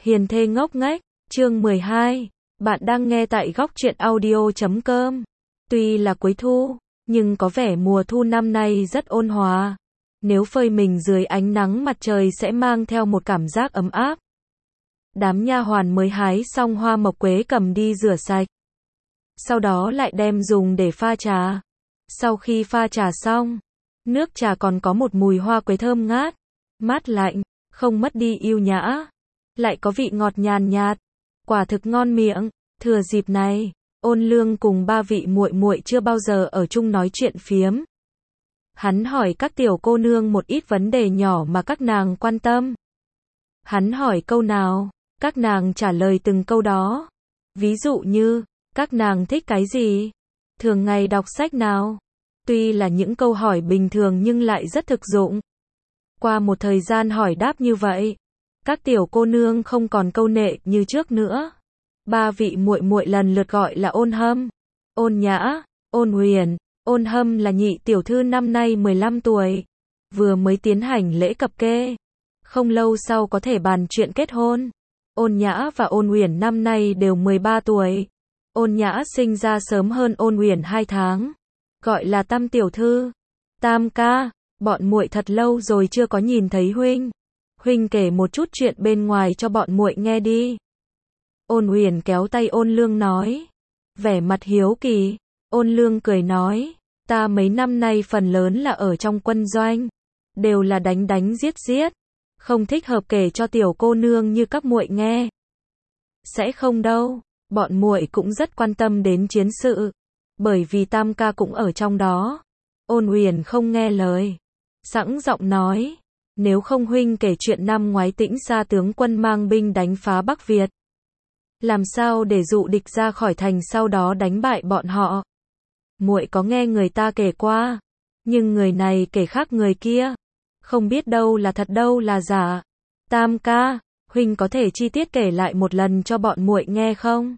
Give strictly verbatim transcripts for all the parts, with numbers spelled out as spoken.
Hiền thê ngốc nghếch, chương mười hai. Bạn đang nghe tại góc truyện audio chấm com. Tuy là cuối thu, nhưng có vẻ mùa thu năm nay rất ôn hòa. Nếu phơi mình dưới ánh nắng mặt trời sẽ mang theo một cảm giác ấm áp. Đám nha hoàn mới hái xong hoa mộc quế cầm đi rửa sạch. Sau đó lại đem dùng để pha trà. Sau khi pha trà xong, nước trà còn có một mùi hoa quế thơm ngát, mát lạnh, không mất đi yêu nhã, lại có vị ngọt nhàn nhạt, quả thực ngon miệng. Thừa dịp này, Ôn Lương cùng ba vị muội muội chưa bao giờ ở chung nói chuyện phiếm. Hắn hỏi các tiểu cô nương một ít vấn đề nhỏ mà các nàng quan tâm. Hắn hỏi câu nào, các nàng trả lời từng câu đó. Ví dụ như, các nàng thích cái gì? Thường ngày đọc sách nào? Tuy là những câu hỏi bình thường nhưng lại rất thực dụng. Qua một thời gian hỏi đáp như vậy, các tiểu cô nương không còn câu nệ như trước nữa. Ba vị muội muội lần lượt gọi là Ôn Hâm, Ôn Nhã, Ôn Huyền. Ôn Hâm là nhị tiểu thư năm nay mười lăm tuổi, vừa mới tiến hành lễ cập kê, không lâu sau có thể bàn chuyện kết hôn. Ôn Nhã và Ôn Huyền năm nay đều mười ba tuổi. Ôn Nhã sinh ra sớm hơn Ôn Huyền hai tháng, gọi là Tam tiểu thư. Tam ca, bọn muội thật lâu rồi chưa có nhìn thấy huynh. Huynh kể một chút chuyện bên ngoài cho bọn muội nghe đi. Ôn Huyền kéo tay Ôn Lương nói, vẻ mặt hiếu kỳ. Ôn Lương cười nói, ta mấy năm nay phần lớn là ở trong quân doanh, đều là đánh đánh giết giết, không thích hợp kể cho tiểu cô nương như các muội nghe. Sẽ không đâu, bọn muội cũng rất quan tâm đến chiến sự, bởi vì Tam ca cũng ở trong đó. Ôn Huyền không nghe lời, sẵn giọng nói, nếu không huynh kể chuyện năm ngoái Tĩnh Sa tướng quân mang binh đánh phá Bắc Việt, làm sao để dụ địch ra khỏi thành sau đó đánh bại bọn họ. Muội có nghe người ta kể qua, nhưng người này kể khác người kia, không biết đâu là thật đâu là giả. Tam ca, huynh có thể chi tiết kể lại một lần cho bọn muội nghe không?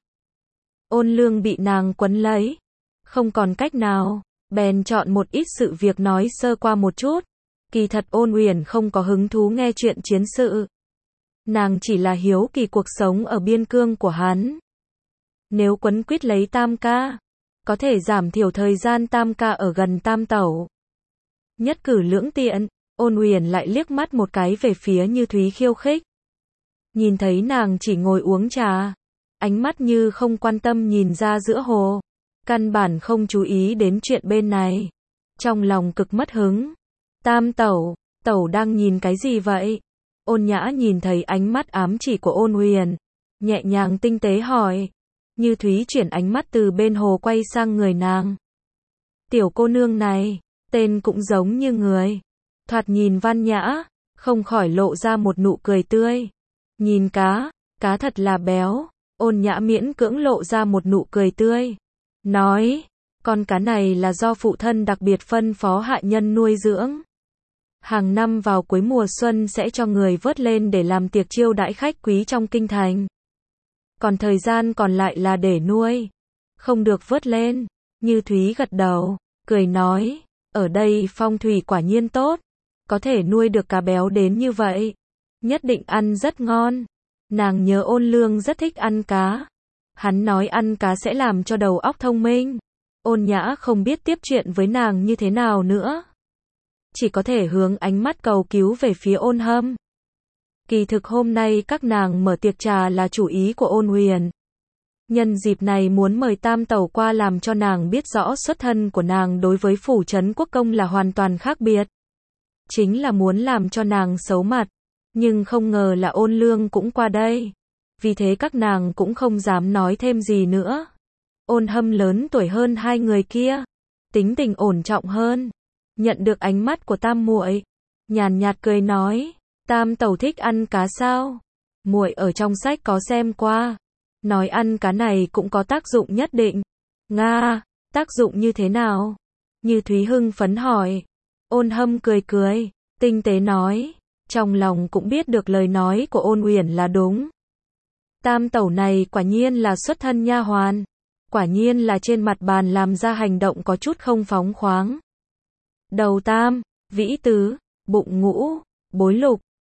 Ôn Lương bị nàng quấn lấy, không còn cách nào, bèn chọn một ít sự việc nói sơ qua một chút. Kỳ thật Ôn Huyền không có hứng thú nghe chuyện chiến sự. Nàng chỉ là hiếu kỳ cuộc sống ở biên cương của hắn. Nếu quấn quýt lấy Tam ca, có thể giảm thiểu thời gian Tam ca ở gần Tam tẩu. Nhất cử lưỡng tiện, Ôn Huyền lại liếc mắt một cái về phía Như Thúy khiêu khích. Nhìn thấy nàng chỉ ngồi uống trà, ánh mắt như không quan tâm nhìn ra giữa hồ, căn bản không chú ý đến chuyện bên này. Trong lòng cực mất hứng. Tam tẩu, tẩu đang nhìn cái gì vậy? Ôn Nhã nhìn thấy ánh mắt ám chỉ của Ôn Huyền, nhẹ nhàng tinh tế hỏi. Như Thúy chuyển ánh mắt từ bên hồ quay sang người nàng. Tiểu cô nương này, tên cũng giống như người, thoạt nhìn văn nhã, không khỏi lộ ra một nụ cười tươi. Nhìn cá, cá thật là béo. Ôn Nhã miễn cưỡng lộ ra một nụ cười tươi, nói, con cá này là do phụ thân đặc biệt phân phó hạ nhân nuôi dưỡng. Hàng năm vào cuối mùa xuân sẽ cho người vớt lên để làm tiệc chiêu đãi khách quý trong kinh thành. Còn thời gian còn lại là để nuôi, không được vớt lên. Như Thúy gật đầu, cười nói, ở đây phong thủy quả nhiên tốt, có thể nuôi được cá béo đến như vậy, nhất định ăn rất ngon. Nàng nhớ Ôn Lương rất thích ăn cá, hắn nói ăn cá sẽ làm cho đầu óc thông minh. Ôn Nhã không biết tiếp chuyện với nàng như thế nào nữa, chỉ có thể hướng ánh mắt cầu cứu về phía Ôn Hâm. Kỳ thực hôm nay các nàng mở tiệc trà là chủ ý của Ôn Huyền. Nhân dịp này muốn mời Tam tẩu qua làm cho nàng biết rõ xuất thân của nàng đối với phủ trấn quốc công là hoàn toàn khác biệt. Chính là muốn làm cho nàng xấu mặt, nhưng không ngờ là Ôn Lương cũng qua đây. Vì thế các nàng cũng không dám nói thêm gì nữa. Ôn Hâm lớn tuổi hơn hai người kia, tính tình ổn trọng hơn. Nhận được ánh mắt của Tam muội, nhàn nhạt cười nói, Tam tẩu thích ăn cá sao? Muội ở trong sách có xem qua, nói ăn cá này cũng có tác dụng nhất định. Nga, tác dụng như thế nào? Như Thúy hưng phấn hỏi. Ôn Hâm cười cười, tinh tế nói, trong lòng cũng biết được lời nói của Ôn Huyền là đúng. Tam tẩu này quả nhiên là xuất thân nha hoàn, quả nhiên là trên mặt bàn làm ra hành động có chút không phóng khoáng. Đầu tam, vĩ tứ, bụng ngũ, bối lục,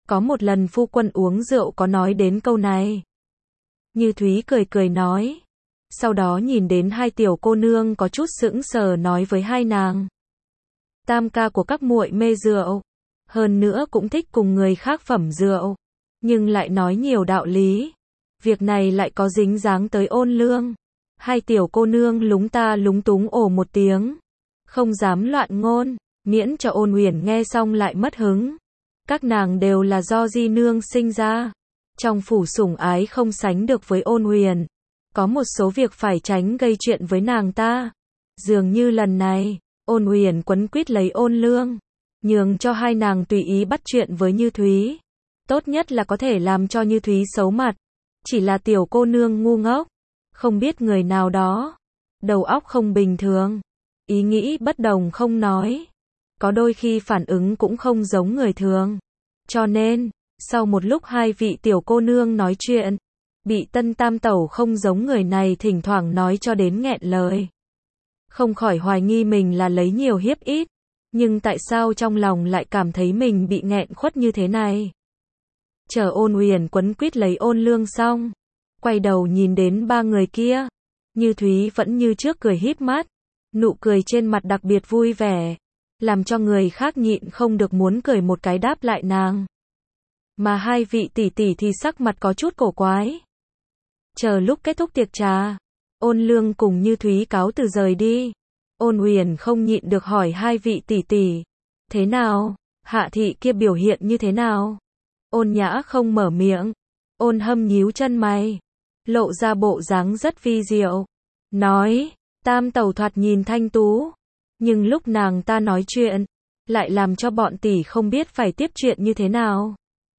Có một lần phu quân uống rượu có nói đến câu này. Như Thúy cười cười nói. Sau đó nhìn đến hai tiểu cô nương có chút sững sờ nói với hai nàng. Tam ca của các muội mê rượu. Hơn nữa cũng thích cùng người khác phẩm rượu. Nhưng lại nói nhiều đạo lý. Việc này lại có dính dáng tới Ôn Lương. Hai tiểu cô nương lúng ta lúng túng ồ một tiếng. Không dám loạn ngôn. Miễn cho Ôn Uyển nghe xong lại mất hứng. Các nàng đều là do di nương sinh ra. Trong phủ sủng ái không sánh được với Ôn Uyển. Có một số việc phải tránh gây chuyện với nàng ta. Dường như lần này, Ôn Uyển quấn quýt lấy Ôn Lương. Nhường cho hai nàng tùy ý bắt chuyện với Như Thúy. Tốt nhất là có thể làm cho Như Thúy xấu mặt. Chỉ là tiểu cô nương ngu ngốc. Không biết người nào đó. Đầu óc không bình thường. Ý nghĩ bất đồng không nói. Có đôi khi phản ứng cũng không giống người thường. Cho nên, sau một lúc hai vị tiểu cô nương nói chuyện, bị Tân Tam Tẩu không giống người này thỉnh thoảng nói cho đến nghẹn lời. Không khỏi hoài nghi mình là lấy nhiều hiếp ít. Nhưng tại sao trong lòng lại cảm thấy mình bị nghẹn khuất như thế này? Chờ Ôn Uyển quấn quýt lấy Ôn Lương xong, quay đầu nhìn đến ba người kia. Như Thúy vẫn như trước cười híp mắt. Nụ cười trên mặt đặc biệt vui vẻ. Làm cho người khác nhịn không được muốn cười một cái đáp lại nàng. Mà hai vị tỷ tỷ thì sắc mặt có chút cổ quái. Chờ lúc kết thúc tiệc trà, Ôn Lương cùng Như Thúy cáo từ rời đi. Ôn Uyển không nhịn được hỏi hai vị tỷ tỷ. Thế nào? Hạ thị kia biểu hiện như thế nào? Ôn Nhã không mở miệng. Ôn Hâm nhíu chân mày. Lộ ra bộ dáng rất vi diệu. Nói, Tam Tẩu thoạt nhìn thanh tú. Nhưng lúc nàng ta nói chuyện, lại làm cho bọn tỷ không biết phải tiếp chuyện như thế nào.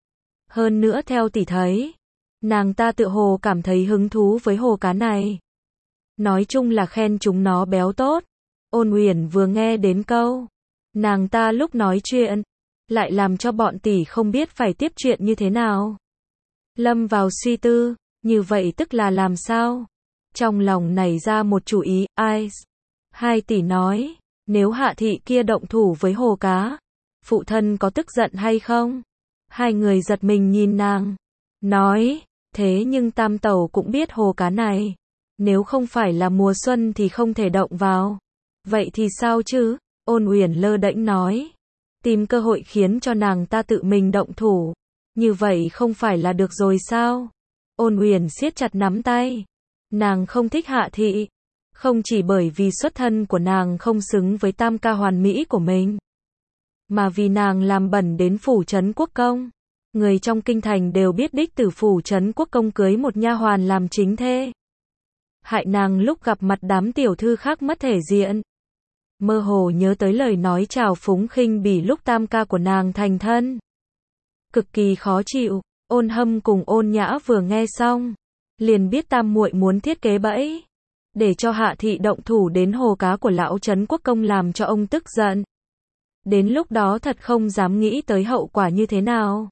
Hơn nữa theo tỷ thấy, nàng ta tự hồ cảm thấy hứng thú với hồ cá này. Nói chung là khen chúng nó béo tốt. Ôn Uyển vừa nghe đến câu, nàng ta lúc nói chuyện, lại làm cho bọn tỷ không biết phải tiếp chuyện như thế nào. Lâm vào suy tư, như vậy tức là làm sao? Trong lòng nảy ra một chủ ý, ai? Hai tỷ nói, nếu Hạ thị kia động thủ với hồ cá, phụ thân có tức giận hay không? Hai người giật mình nhìn nàng, nói, thế nhưng Tam Tẩu cũng biết hồ cá này, nếu không phải là mùa xuân thì không thể động vào. Vậy thì sao chứ? Ôn Uyển lơ đễnh nói, tìm cơ hội khiến cho nàng ta tự mình động thủ, như vậy không phải là được rồi sao? Ôn Uyển siết chặt nắm tay, nàng không thích Hạ thị, không chỉ bởi vì xuất thân của nàng không xứng với tam ca hoàn mỹ của mình, mà vì nàng làm bẩn đến phủ trấn quốc công. Người trong kinh thành đều biết đích tử phủ trấn quốc công cưới một nha hoàn làm chính thê. Hại nàng lúc gặp mặt đám tiểu thư khác mất thể diện. Mơ hồ nhớ tới lời nói trào phúng khinh bỉ lúc tam ca của nàng thành thân. Cực kỳ khó chịu, Ôn Hâm cùng Ôn Nhã vừa nghe xong, liền biết tam muội muốn thiết kế bẫy, để cho Hạ thị động thủ đến hồ cá của lão trấn quốc công làm cho ông tức giận. Đến lúc đó thật không dám nghĩ tới hậu quả như thế nào.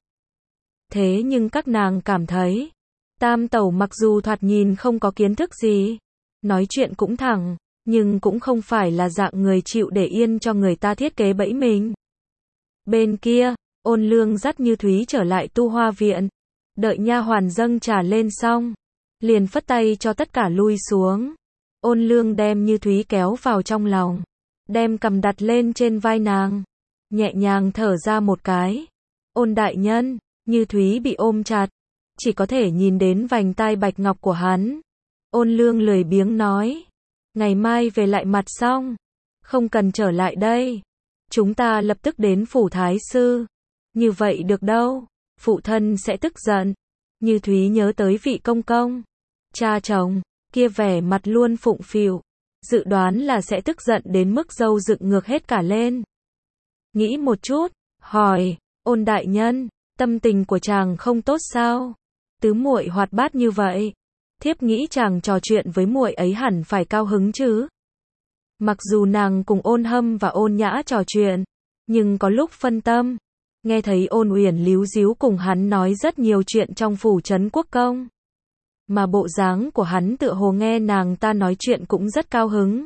Thế nhưng các nàng cảm thấy, Tam Tẩu mặc dù thoạt nhìn không có kiến thức gì, nói chuyện cũng thẳng, nhưng cũng không phải là dạng người chịu để yên cho người ta thiết kế bẫy mình. Bên kia, Ôn Lương dắt Như Thúy trở lại Tu Hoa viện, đợi nha hoàn dâng trà lên xong, liền phất tay cho tất cả lui xuống. Ôn Lương đem Như Thúy kéo vào trong lòng, đem cằm đặt lên trên vai nàng, nhẹ nhàng thở ra một cái. Ôn đại nhân, Như Thúy bị ôm chặt, chỉ có thể nhìn đến vành tai bạch ngọc của hắn. Ôn Lương lười biếng nói, ngày mai về lại mặt xong, không cần trở lại đây, chúng ta lập tức đến phủ thái sư. Như vậy được đâu, phụ thân sẽ tức giận. Như Thúy nhớ tới vị công công, cha chồng, kia vẻ mặt luôn phụng phịu, dự đoán là sẽ tức giận đến mức râu dựng ngược hết cả lên. Nghĩ một chút, hỏi, Ôn đại nhân, tâm tình của chàng không tốt sao? Tứ muội hoạt bát như vậy, thiếp nghĩ chàng trò chuyện với muội ấy hẳn phải cao hứng chứ. Mặc dù nàng cùng Ôn Hâm và Ôn Nhã trò chuyện, nhưng có lúc phân tâm, nghe thấy Ôn Uyển líu díu cùng hắn nói rất nhiều chuyện trong phủ trấn quốc công. Mà bộ dáng của hắn tựa hồ nghe nàng ta nói chuyện cũng rất cao hứng.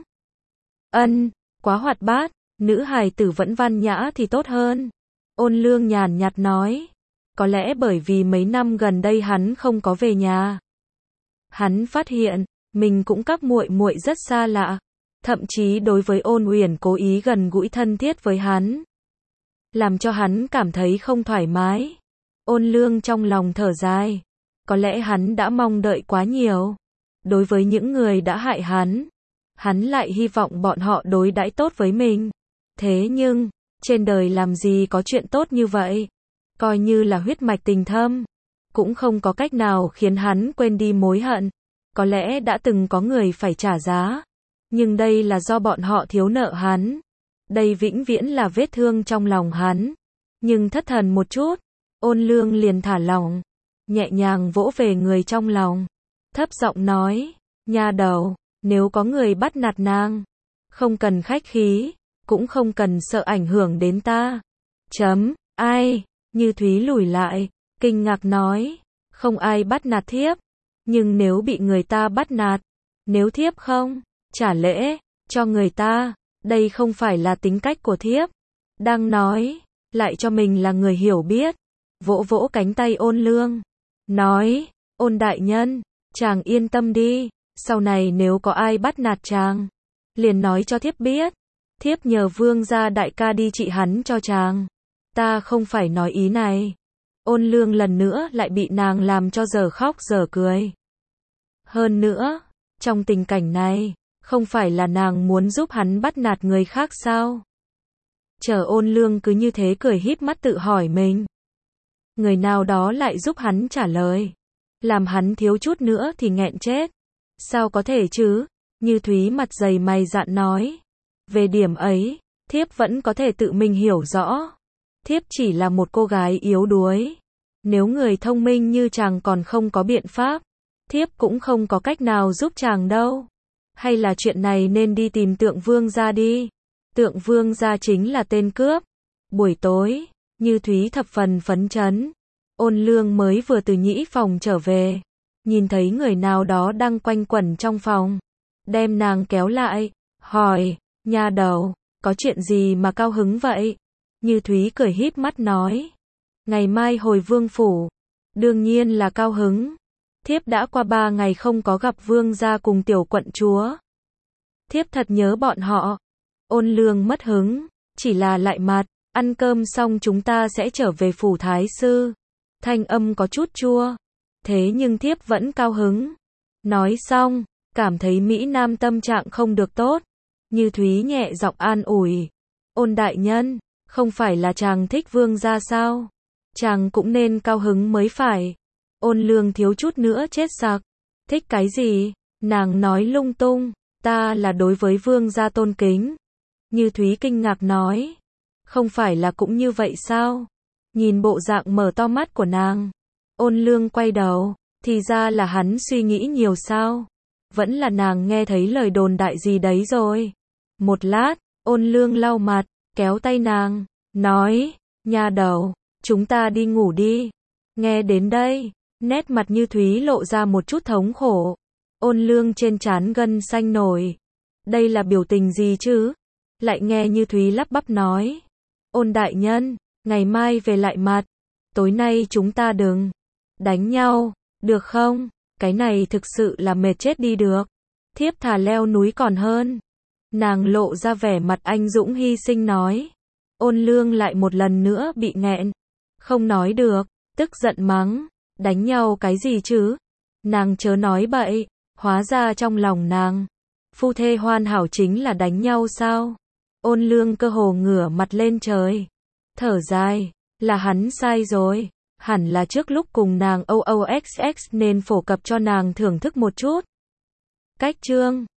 Ân, quá hoạt bát, nữ hài tử vẫn văn nhã thì tốt hơn. Ôn Lương nhàn nhạt nói. Có lẽ bởi vì mấy năm gần đây hắn không có về nhà. Hắn phát hiện, mình cũng các muội muội rất xa lạ. Thậm chí đối với Ôn Uyển cố ý gần gũi thân thiết với hắn. Làm cho hắn cảm thấy không thoải mái. Ôn Lương trong lòng thở dài. Có lẽ hắn đã mong đợi quá nhiều. Đối với những người đã hại hắn, hắn lại hy vọng bọn họ đối đãi tốt với mình. Thế nhưng, trên đời làm gì có chuyện tốt như vậy? Coi như là huyết mạch tình thâm, cũng không có cách nào khiến hắn quên đi mối hận. Có lẽ đã từng có người phải trả giá, nhưng đây là do bọn họ thiếu nợ hắn. Đây vĩnh viễn là vết thương trong lòng hắn. Nhưng thất thần một chút, Ôn Lương liền thả lỏng, nhẹ nhàng vỗ về người trong lòng, thấp giọng nói, nha đầu, nếu có người bắt nạt nàng, không cần khách khí, cũng không cần sợ ảnh hưởng đến ta. Chấm, ai? Như Thúy lùi lại, kinh ngạc nói, không ai bắt nạt thiếp, nhưng nếu bị người ta bắt nạt, nếu thiếp không trả lễ cho người ta, đây không phải là tính cách của thiếp. Đang nói, lại cho mình là người hiểu biết, vỗ vỗ cánh tay Ôn Lương, nói, Ôn đại nhân, chàng yên tâm đi, sau này nếu có ai bắt nạt chàng, liền nói cho thiếp biết, thiếp nhờ Vương gia đại ca đi trị hắn cho chàng. Ta không phải nói ý này. Ôn Lương lần nữa lại bị nàng làm cho giờ khóc giờ cười. Hơn nữa, trong tình cảnh này, không phải là nàng muốn giúp hắn bắt nạt người khác sao? Chờ Ôn Lương cứ như thế cười híp mắt tự hỏi mình. Người nào đó lại giúp hắn trả lời. Làm hắn thiếu chút nữa thì nghẹn chết. Sao có thể chứ? Như Thúy mặt dày mày dạn nói. Về điểm ấy, thiếp vẫn có thể tự mình hiểu rõ. Thiếp chỉ là một cô gái yếu đuối. Nếu người thông minh như chàng còn không có biện pháp, thiếp cũng không có cách nào giúp chàng đâu. Hay là chuyện này nên đi tìm Tượng Vương gia đi. Tượng Vương gia chính là tên cướp. Buổi tối, Như Thúy thập phần phấn chấn. Ôn Lương mới vừa từ nhĩ phòng trở về, nhìn thấy người nào đó đang quanh quẩn trong phòng, đem nàng kéo lại, hỏi, nha đầu, có chuyện gì mà cao hứng vậy? Như Thúy cười híp mắt nói, ngày mai hồi vương phủ, đương nhiên là cao hứng. Thiếp đã qua ba ngày không có gặp vương gia cùng tiểu quận chúa. Thiếp thật nhớ bọn họ. Ôn Lương mất hứng, chỉ là lại mặt, ăn cơm xong chúng ta sẽ trở về phủ thái sư. Thanh âm có chút chua, thế nhưng thiếp vẫn cao hứng. Nói xong, cảm thấy Mỹ Nam tâm trạng không được tốt. Như Thúy nhẹ giọng an ủi, Ôn đại nhân, không phải là chàng thích vương gia sao? Chàng cũng nên cao hứng mới phải. Ôn Lương thiếu chút nữa chết sặc. Thích cái gì? Nàng nói lung tung, ta là đối với vương gia tôn kính. Như Thúy kinh ngạc nói, không phải là cũng như vậy sao? Nhìn bộ dạng mở to mắt của nàng, Ôn Lương quay đầu, thì ra là hắn suy nghĩ nhiều sao? Vẫn là nàng nghe thấy lời đồn đại gì đấy rồi. Một lát, Ôn Lương lau mặt, kéo tay nàng, nói, nha đầu, chúng ta đi ngủ đi. Nghe đến đây, nét mặt Như Thúy lộ ra một chút thống khổ. Ôn Lương trên trán gân xanh nổi. Đây là biểu tình gì chứ? Lại nghe Như Thúy lắp bắp nói, Ôn đại nhân, ngày mai về lại mặt. Tối nay chúng ta đừng đánh nhau, được không? Cái này thực sự là mệt chết đi được. Thiếp thà leo núi còn hơn. Nàng lộ ra vẻ mặt anh dũng hy sinh nói. Ôn Lương lại một lần nữa bị nghẹn. Không nói được, tức giận mắng. Đánh nhau cái gì chứ? Nàng chớ nói bậy. Hóa ra trong lòng nàng, phu thê hoàn hảo chính là đánh nhau sao? Ôn Lương cơ hồ ngửa mặt lên trời. Thở dài, là hắn sai rồi. Hẳn là trước lúc cùng nàng o o x x nên phổ cập cho nàng thưởng thức một chút. Cách chương